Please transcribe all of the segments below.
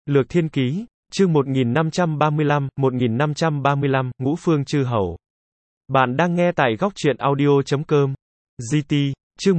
Lược Thiên Ký, chương 1535, Ngũ Phương Chư Hầu. Bạn đang nghe tại góc truyện audio.com. GT, chương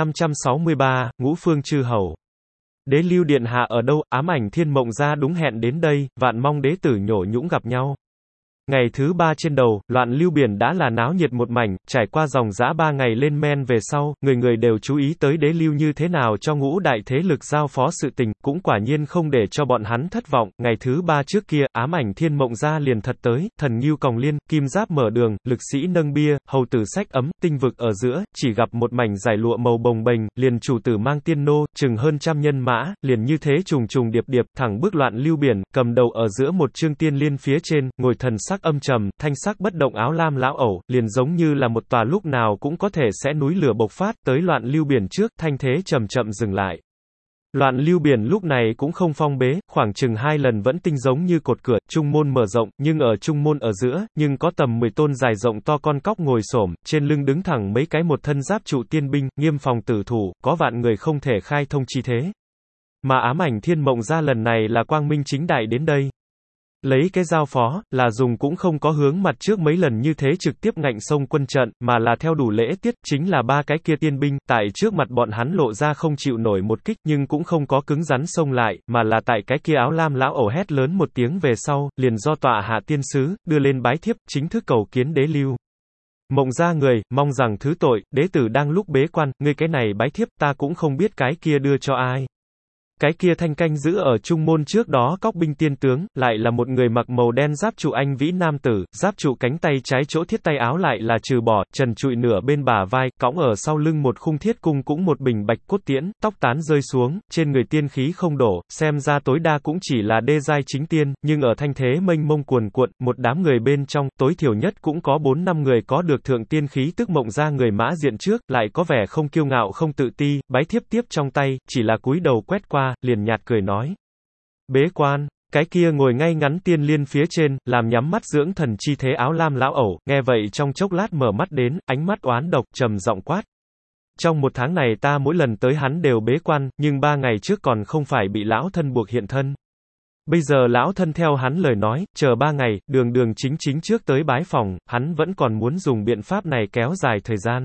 1563, Ngũ Phương Chư Hầu. Đế Lưu Điện Hạ ở đâu, ám ảnh Thiên Mộng Gia đúng hẹn đến đây, vạn mong đế tử nhổ nhũng gặp nhau. Ngày thứ 3 trên đầu, loạn lưu biển đã là náo nhiệt một mảnh, trải qua dòng dã 3 ngày lên men về sau, người người đều chú ý tới đế lưu như thế nào cho ngũ đại thế lực giao phó sự tình, cũng quả nhiên không để cho bọn hắn thất vọng. Ngày thứ 3 trước kia, ám ảnh Thiên Mộng Gia liền thật tới, thần ngưu còng liên, kim giáp mở đường, lực sĩ nâng bia, hầu tử xách ấm, tinh vực ở giữa, chỉ gặp một mảnh giải lụa màu bồng bềnh, liền chủ tử mang tiên nô, chừng hơn trăm nhân mã, liền như thế trùng trùng điệp điệp, thẳng bước loạn lưu biển, cầm đầu ở giữa một trương tiên liên phía trên, ngồi thần sắc âm trầm, thanh sắc bất động áo lam lão ẩu, liền giống như là một tòa lúc nào cũng có thể sẽ núi lửa bộc phát, tới loạn lưu biển trước, thanh thế chậm chậm dừng lại. Loạn lưu biển lúc này cũng không phong bế, khoảng chừng 2 lần vẫn tinh giống như cột cửa, trung môn mở rộng, nhưng ở trung môn ở giữa, nhưng có tầm 10 tôn dài rộng to con cóc ngồi xổm, trên lưng đứng thẳng mấy cái một thân giáp trụ tiên binh, nghiêm phòng tử thủ, có vạn người không thể khai thông chi thế. Mà ám ảnh Thiên Mộng Gia lần này là quang minh chính đại đến đây. Lấy cái giao phó, là dùng cũng không có hướng mặt trước mấy lần như thế trực tiếp ngạnh xông quân trận, mà là theo đủ lễ tiết, chính là 3 cái kia tiên binh, tại trước mặt bọn hắn lộ ra không chịu nổi một kích, nhưng cũng không có cứng rắn xông lại, mà là tại cái kia áo lam lão ẩu hét lớn một tiếng về sau, liền do tọa hạ tiên sứ, đưa lên bái thiếp, chính thức cầu kiến đế lưu. Mộng Gia người, mong rằng thứ tội, đế tử đang lúc bế quan, ngươi cái này bái thiếp ta cũng không biết cái kia đưa cho ai. Cái kia thanh canh giữ ở trung môn trước đó cóc binh tiên tướng, lại là một người mặc màu đen giáp trụ anh vĩ nam tử, giáp trụ cánh tay trái chỗ thiết tay áo lại là trừ bỏ, trần trụi nửa bên bả vai, cõng ở sau lưng một khung thiết cung cũng một bình bạch cốt tiễn, tóc tán rơi xuống, trên người tiên khí không đổ, xem ra tối đa cũng chỉ là đê giai chính tiên, nhưng ở thanh thế mênh mông cuồn cuộn, một đám người bên trong, tối thiểu nhất cũng có 4-5 người có được thượng tiên khí tức Mộng Gia người mã diện trước, lại có vẻ không kiêu ngạo không tự ti, bái thiếp tiếp trong tay, chỉ là cúi đầu quét qua, liền nhạt cười nói. Bế quan, cái kia ngồi ngay ngắn tiên liên phía trên, làm nhắm mắt dưỡng thần chi thế áo lam lão ẩu, nghe vậy trong chốc lát mở mắt đến, ánh mắt oán độc, trầm giọng quát. Trong 1 tháng này ta mỗi lần tới hắn đều bế quan, nhưng 3 ngày trước còn không phải bị lão thân buộc hiện thân. Bây giờ lão thân theo hắn lời nói, chờ 3 ngày, đường đường chính chính trước tới bái phòng, hắn vẫn còn muốn dùng biện pháp này kéo dài thời gian.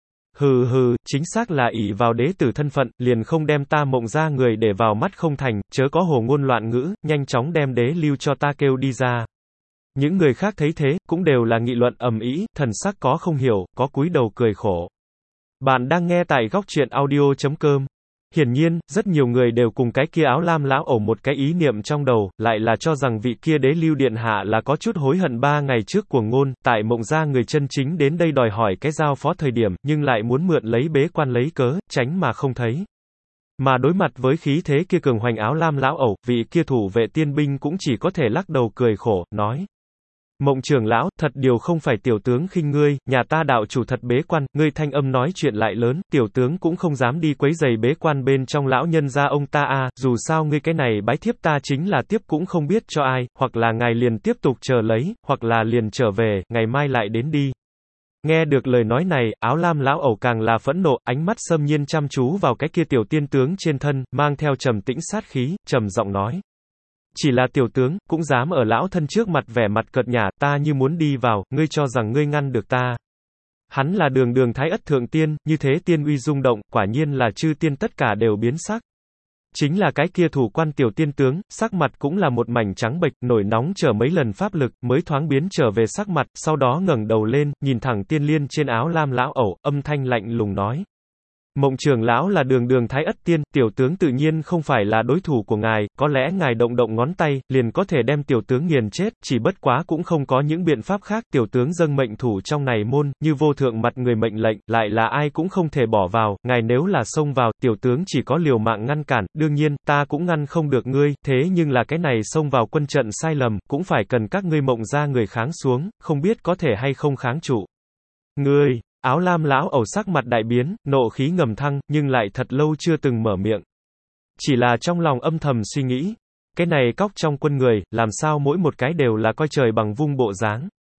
Hừ hừ, chính xác là ỷ vào đế tử thân phận, liền không đem ta Mộng Gia người để vào mắt không thành, chớ có hồ ngôn loạn ngữ, nhanh chóng đem đế lưu cho ta kêu đi ra. Những người khác thấy thế, cũng đều là nghị luận ầm ĩ, thần sắc có không hiểu, có cúi đầu cười khổ. Bạn đang nghe tại góc truyện audio.com. Hiển nhiên, rất nhiều người đều cùng cái kia áo lam lão ẩu một cái ý niệm trong đầu, lại là cho rằng vị kia đế lưu điện hạ là có chút hối hận 3 ngày trước cuồng ngôn, tại Mộng Gia người chân chính đến đây đòi hỏi cái giao phó thời điểm, nhưng lại muốn mượn lấy bế quan lấy cớ, tránh mà không thấy. Mà đối mặt với khí thế kia cường hoành áo lam lão ẩu, vị kia thủ vệ tiên binh cũng chỉ có thể lắc đầu cười khổ, nói. Mộng trưởng lão, thật điều không phải tiểu tướng khinh ngươi, nhà ta đạo chủ thật bế quan, ngươi thanh âm nói chuyện lại lớn, tiểu tướng cũng không dám đi quấy giày bế quan bên trong lão nhân gia ông ta a, dù sao ngươi cái này bái thiếp ta chính là tiếp cũng không biết cho ai, hoặc là ngài liền tiếp tục chờ lấy, hoặc là liền trở về, ngày mai lại đến đi. Nghe được lời nói này, áo lam lão ẩu càng là phẫn nộ, ánh mắt xâm nhiên chăm chú vào cái kia tiểu tiên tướng trên thân, mang theo trầm tĩnh sát khí, trầm giọng nói. Chỉ là tiểu tướng, cũng dám ở lão thân trước mặt vẻ mặt cợt nhả, ta như muốn đi vào, ngươi cho rằng ngươi ngăn được ta. Hắn là đường đường thái ất thượng tiên, như thế tiên uy rung động, quả nhiên là chư tiên tất cả đều biến sắc. Chính là cái kia thủ quan tiểu tiên tướng, sắc mặt cũng là một mảnh trắng bệch, nổi nóng chờ mấy lần pháp lực, mới thoáng biến trở về sắc mặt, sau đó ngẩng đầu lên, nhìn thẳng tiên liên trên áo lam lão ẩu, âm thanh lạnh lùng nói. Mộng trưởng lão là đường đường thái ất tiên, tiểu tướng tự nhiên không phải là đối thủ của ngài, có lẽ ngài động động ngón tay, liền có thể đem tiểu tướng nghiền chết, chỉ bất quá cũng không có những biện pháp khác, tiểu tướng dâng mệnh thủ trong này môn, như vô thượng mặt người mệnh lệnh, lại là ai cũng không thể bỏ vào, ngài nếu là xông vào, tiểu tướng chỉ có liều mạng ngăn cản, đương nhiên, ta cũng ngăn không được ngươi, thế nhưng là cái này xông vào quân trận sai lầm, cũng phải cần các ngươi Mộng Gia người kháng xuống, không biết có thể hay không kháng trụ. Ngươi! Áo lam lão ẩu sắc mặt đại biến, nộ khí ngầm thăng, nhưng lại thật lâu chưa từng mở miệng. Chỉ là trong lòng âm thầm suy nghĩ, cái này cóc trong quân người, làm sao mỗi một cái đều là coi trời bằng vung bộ dáng.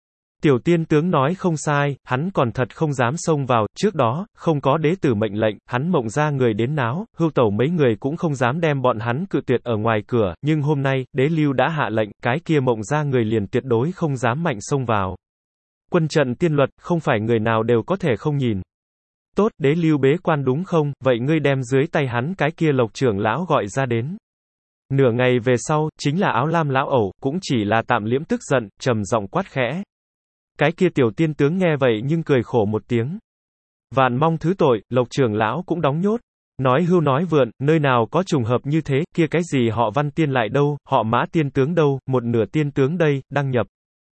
Tiểu tiên tướng nói không sai, hắn còn thật không dám xông vào, trước đó, không có đế tử mệnh lệnh, hắn Mộng gia người đến náo, Hưu Tẩu mấy người cũng không dám đem bọn hắn cự tuyệt ở ngoài cửa, nhưng hôm nay, đế lưu đã hạ lệnh, cái kia Mộng gia người liền tuyệt đối không dám mạnh xông vào. Quân trận tiên luật, không phải người nào đều có thể không nhìn. Tốt, đế lưu bế quan đúng không, vậy ngươi đem dưới tay hắn cái kia Lộc trưởng lão gọi ra đến. Nửa ngày về sau, chính là Áo Lam lão ẩu, cũng chỉ là tạm liễm tức giận, trầm giọng quát khẽ. Cái kia tiểu tiên tướng nghe vậy nhưng cười khổ một tiếng. Vạn mong thứ tội, Lộc trưởng lão cũng đóng nhốt. Nói hưu nói vượn, nơi nào có trùng hợp như thế, kia cái gì họ Văn tiên lại đâu, họ Mã tiên tướng đâu, một nửa tiên tướng đây, đăng nhập.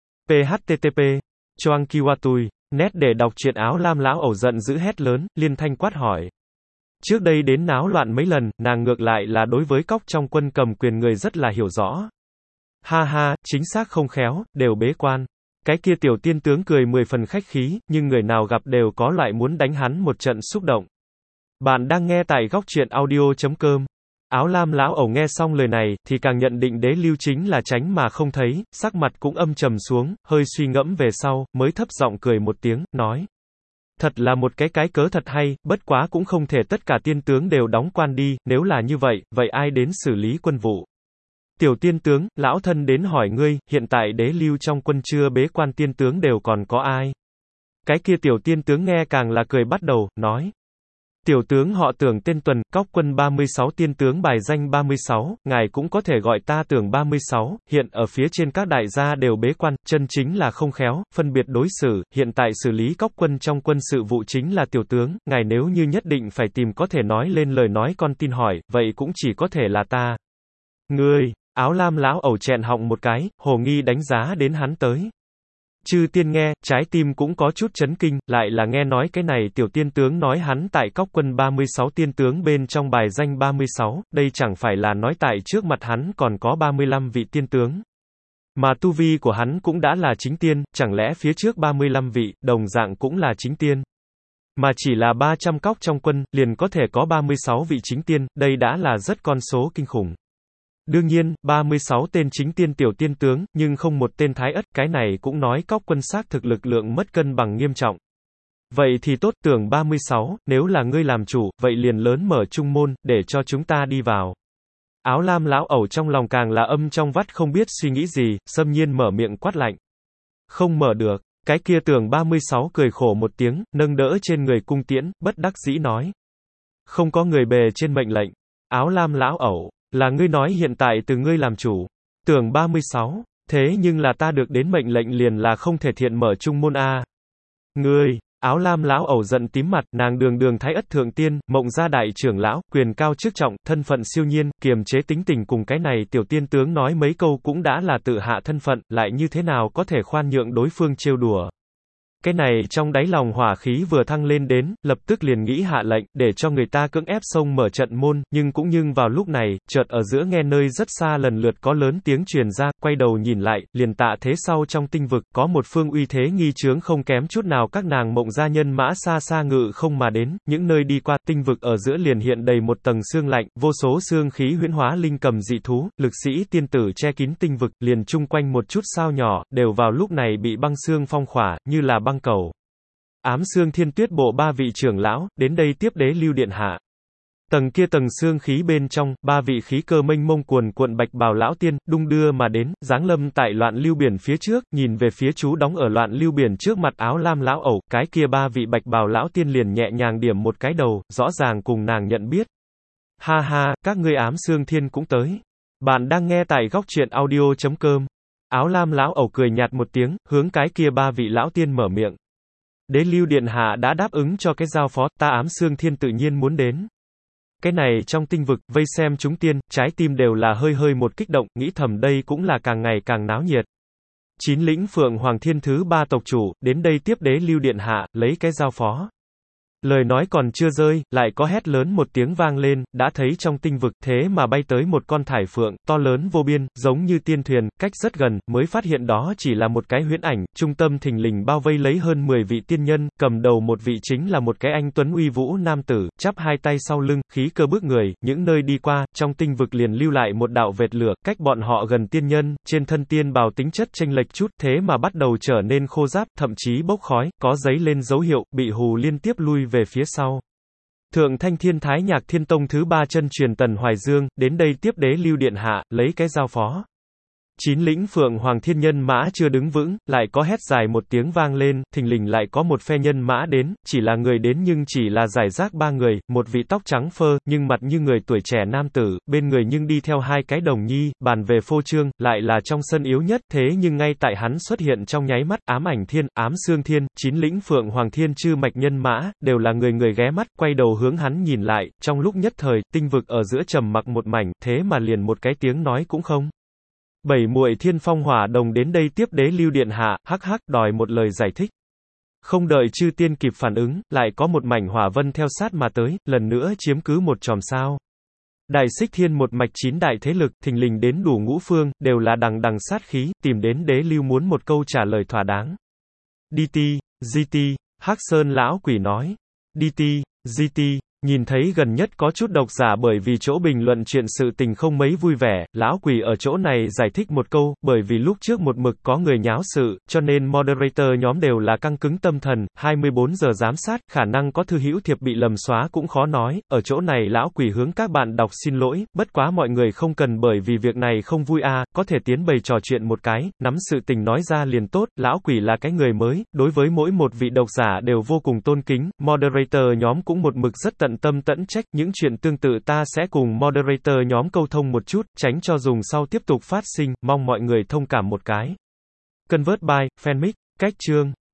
PHTTP. Choang Kiwatui. Nét để đọc truyện Áo Lam lão ẩu giận dữ hét lớn, liên thanh quát hỏi. Trước đây đến náo loạn mấy lần, nàng ngược lại là đối với cóc trong quân cầm quyền người rất là hiểu rõ. Ha ha, chính xác không khéo, đều bế quan. Cái kia tiểu tiên tướng cười 10 phần khách khí, nhưng người nào gặp đều có loại muốn đánh hắn một trận xúc động. Bạn đang nghe tại góc truyện audio.com. Áo Lam lão ẩu nghe xong lời này, thì càng nhận định đế lưu chính là tránh mà không thấy, sắc mặt cũng âm trầm xuống, hơi suy ngẫm về sau, mới thấp giọng cười một tiếng, nói. Thật là một cái cớ thật hay, bất quá cũng không thể tất cả tiên tướng đều đóng quan đi, nếu là như vậy, vậy ai đến xử lý quân vụ? Tiểu tiên tướng, lão thân đến hỏi ngươi, hiện tại đế lưu trong quân chưa bế quan tiên tướng đều còn có ai? Cái kia tiểu tiên tướng nghe càng là cười bắt đầu, nói. Tiểu tướng họ Tưởng tên Tuần, cóc quân 36 tiên tướng bài danh 36, ngài cũng có thể gọi ta Tưởng 36, hiện ở phía trên các đại gia đều bế quan, chân chính là không khéo, phân biệt đối xử, hiện tại xử lý cóc quân trong quân sự vụ chính là tiểu tướng, ngài nếu như nhất định phải tìm có thể nói lên lời nói con tin hỏi, vậy cũng chỉ có thể là ta. Ngươi, Áo Lam lão ẩu chẹn họng một cái, hồ nghi đánh giá đến hắn tới. Chư tiên nghe, trái tim cũng có chút chấn kinh, lại là nghe nói cái này tiểu tiên tướng nói hắn tại cóc quân 36 tiên tướng bên trong bài danh 36, đây chẳng phải là nói tại trước mặt hắn còn có 35 vị tiên tướng. Mà tu vi của hắn cũng đã là chính tiên, chẳng lẽ phía trước 35 vị, đồng dạng cũng là chính tiên. Mà chỉ là 300 cóc trong quân, liền có thể có 36 vị chính tiên, đây đã là rất con số kinh khủng. Đương nhiên, 36 tên chính tiên tiểu tiên tướng, nhưng không một tên thái ất, cái này cũng nói cóc quân xác thực lực lượng mất cân bằng nghiêm trọng. Vậy thì tốt, Tưởng 36, nếu là ngươi làm chủ, vậy liền lớn mở trung môn, để cho chúng ta đi vào. Áo Lam lão ẩu trong lòng càng là âm trong vắt không biết suy nghĩ gì, xâm nhiên mở miệng quát lạnh. Không mở được, cái kia Tưởng 36 cười khổ một tiếng, nâng đỡ trên người cung tiễn, bất đắc dĩ nói. Không có người bề trên mệnh lệnh. Áo Lam lão ẩu. Là ngươi nói hiện tại từ ngươi làm chủ. Tưởng 36, thế nhưng là ta được đến mệnh lệnh liền là không thể thiện mở trung môn a. Ngươi, Áo Lam lão ẩu giận tím mặt, nàng đường thái ất thượng tiên, Mộng gia đại trưởng lão, quyền cao chức trọng, thân phận siêu nhiên, kiềm chế tính tình cùng cái này tiểu tiên tướng nói mấy câu cũng đã là tự hạ thân phận, lại như thế nào có thể khoan nhượng đối phương trêu đùa. Cái này trong đáy lòng hỏa khí vừa thăng lên đến, lập tức liền nghĩ hạ lệnh, để cho người ta cưỡng ép xông mở trận môn, nhưng vào lúc này, chợt ở giữa nghe nơi rất xa lần lượt có lớn tiếng truyền ra, quay đầu nhìn lại, liền tạ thế sau trong tinh vực, có một phương uy thế nghi chướng không kém chút nào các nàng Mộng gia nhân mã xa xa ngự không mà đến, những nơi đi qua, tinh vực ở giữa liền hiện đầy một tầng sương lạnh, vô số sương khí huyễn hóa linh cầm dị thú, lực sĩ tiên tử che kín tinh vực, liền chung quanh một chút sao nhỏ, đều vào lúc này bị băng sương phong khỏa, như là băng cầu. Ám Xương Thiên Tuyết bộ 3 vị trưởng lão, đến đây tiếp đế lưu điện hạ. Tầng kia tầng xương khí bên trong, 3 vị khí cơ mênh mông cuồn cuộn bạch bào lão tiên, đung đưa mà đến, giáng lâm tại loạn lưu biển phía trước, nhìn về phía chú đóng ở loạn lưu biển trước mặt Áo Lam lão ẩu, cái kia 3 vị bạch bào lão tiên liền nhẹ nhàng điểm một cái đầu, rõ ràng cùng nàng nhận biết. Ha ha, các ngươi Ám Xương Thiên cũng tới. Bạn đang nghe tại góc truyện audio.com. Áo Lam lão ẩu cười nhạt một tiếng, hướng cái kia 3 vị lão tiên mở miệng. Đế lưu điện hạ đã đáp ứng cho cái giao phó, ta Ám Xương Thiên tự nhiên muốn đến. Cái này trong tinh vực, vây xem chúng tiên, trái tim đều là hơi một kích động, nghĩ thầm đây cũng là càng ngày càng náo nhiệt. 9 lĩnh Phượng Hoàng Thiên thứ 3 tộc chủ, đến đây tiếp đế lưu điện hạ, lấy cái giao phó. Lời nói còn chưa rơi, lại có hét lớn một tiếng vang lên, đã thấy trong tinh vực thế mà bay tới một con thải phượng, to lớn vô biên, giống như tiên thuyền, cách rất gần, mới phát hiện đó chỉ là một cái huyễn ảnh, trung tâm thình lình bao vây lấy hơn 10 vị tiên nhân, cầm đầu một vị chính là một cái anh tuấn uy vũ nam tử, chắp hai tay sau lưng, khí cơ bước người, những nơi đi qua, trong tinh vực liền lưu lại một đạo vệt lửa, cách bọn họ gần tiên nhân, trên thân tiên bào tính chất chênh lệch chút, thế mà bắt đầu trở nên khô ráp, thậm chí bốc khói, có giấy lên dấu hiệu, bị hù liên tiếp lui về phía sau. Thượng Thanh Thiên Thái Nhạc Thiên Tông thứ 3 chân truyền Tần Hoài Dương, đến đây tiếp đế lưu điện hạ, lấy cái giao phó. 9 lĩnh Phượng Hoàng Thiên Nhân Mã chưa đứng vững, lại có hét dài một tiếng vang lên, thình lình lại có một phe nhân mã đến, chỉ là người đến nhưng chỉ là giải rác 3 người, một vị tóc trắng phơ, nhưng mặt như người tuổi trẻ nam tử, bên người nhưng đi theo 2 cái đồng nhi, bàn về phô trương, lại là trong sân yếu nhất, thế nhưng ngay tại hắn xuất hiện trong nháy mắt, ám ảnh thiên, ám xương thiên, 9 lĩnh Phượng Hoàng Thiên chư mạch nhân mã, đều là người người ghé mắt, quay đầu hướng hắn nhìn lại, trong lúc nhất thời, tinh vực ở giữa trầm mặc một mảnh, thế mà liền một cái tiếng nói cũng không. Bảy muội Thiên Phong Hỏa Đồng đến đây tiếp đế lưu điện hạ, hắc hắc, đòi một lời giải thích. Không đợi chư tiên kịp phản ứng, lại có một mảnh hỏa vân theo sát mà tới, lần nữa chiếm cứ một chòm sao. Đại Xích Thiên một mạch 9 đại thế lực, thình lình đến đủ ngũ phương, đều là đằng đằng sát khí, tìm đến đế lưu muốn một câu trả lời thỏa đáng. DT, GT, Hắc Sơn lão quỷ nói. DT, GT. Nhìn thấy gần nhất có chút độc giả bởi vì chỗ bình luận chuyện sự tình không mấy vui vẻ, lão quỷ ở chỗ này giải thích một câu, bởi vì lúc trước một mực có người nháo sự, cho nên moderator nhóm đều là căng cứng tâm thần, 24 giờ giám sát, khả năng có thư hữu thiệp bị lầm xóa cũng khó nói, ở chỗ này lão quỷ hướng các bạn đọc xin lỗi, bất quá mọi người không cần bởi vì việc này không vui có thể tiến bày trò chuyện một cái, nắm sự tình nói ra liền tốt, lão quỷ là cái người mới, đối với mỗi một vị độc giả đều vô cùng tôn kính, moderator nhóm cũng một mực rất tận tâm tẫn trách, những chuyện tương tự ta sẽ cùng moderator nhóm câu thông một chút, tránh cho dùng sau tiếp tục phát sinh, mong mọi người thông cảm một cái. Convert by, Fanmic, cách chương.